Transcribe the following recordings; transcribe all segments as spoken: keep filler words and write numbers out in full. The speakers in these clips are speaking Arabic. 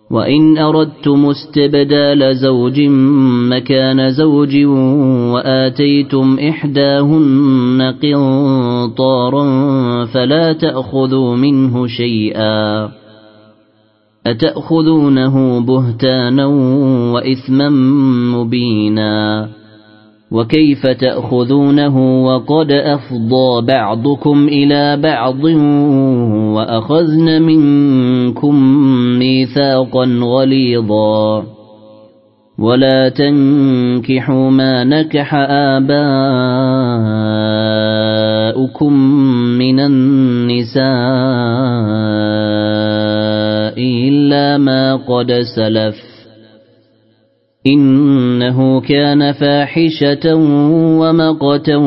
وإن أردتم استبدال زوج مكان زوج وآتيتم إحداهن قنطارا فلا تأخذوا منه شيئا أتأخذونه بهتانا وإثما مبينا وكيف تأخذونه وقد أفضى بعضكم إلى بعض وأخذن منكم ميثاقا غليظا ولا تنكحوا ما نكح آباؤكم من النساء إلا ما قد سلف إنه كان فاحشة ومقتا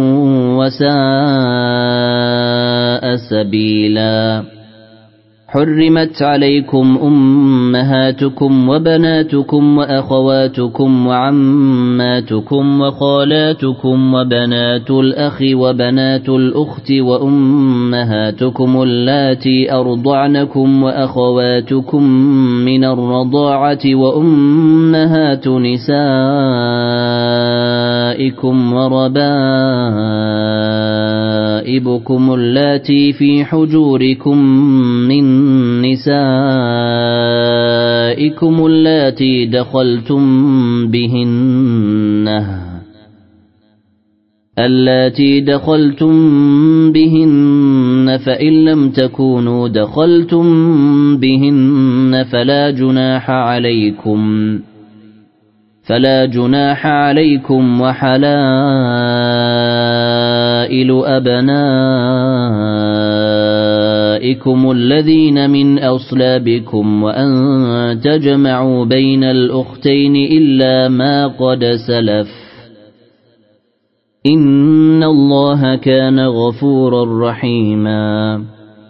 وساء سبيلا حرمت عليكم أمهاتكم وبناتكم وأخواتكم وعماتكم وخالاتكم وبنات الأخ وبنات الأخت وأمهاتكم اللاتي أرضعنكم وأخواتكم من الرضاعة وأمهات نسائكم وربائبكم اللاتي في حجوركم من نسائكم اللاتي دخلتم بهن اللاتي دخلتم بهن فإن لم تكونوا دخلتم بهن فلا جناح عليكم فلا جناح عليكم وحلائل أبنائكم الذين من أصلابكم وأن تجمعوا بين الأختين إلا ما قد سلف إن الله كان غفورا رحيما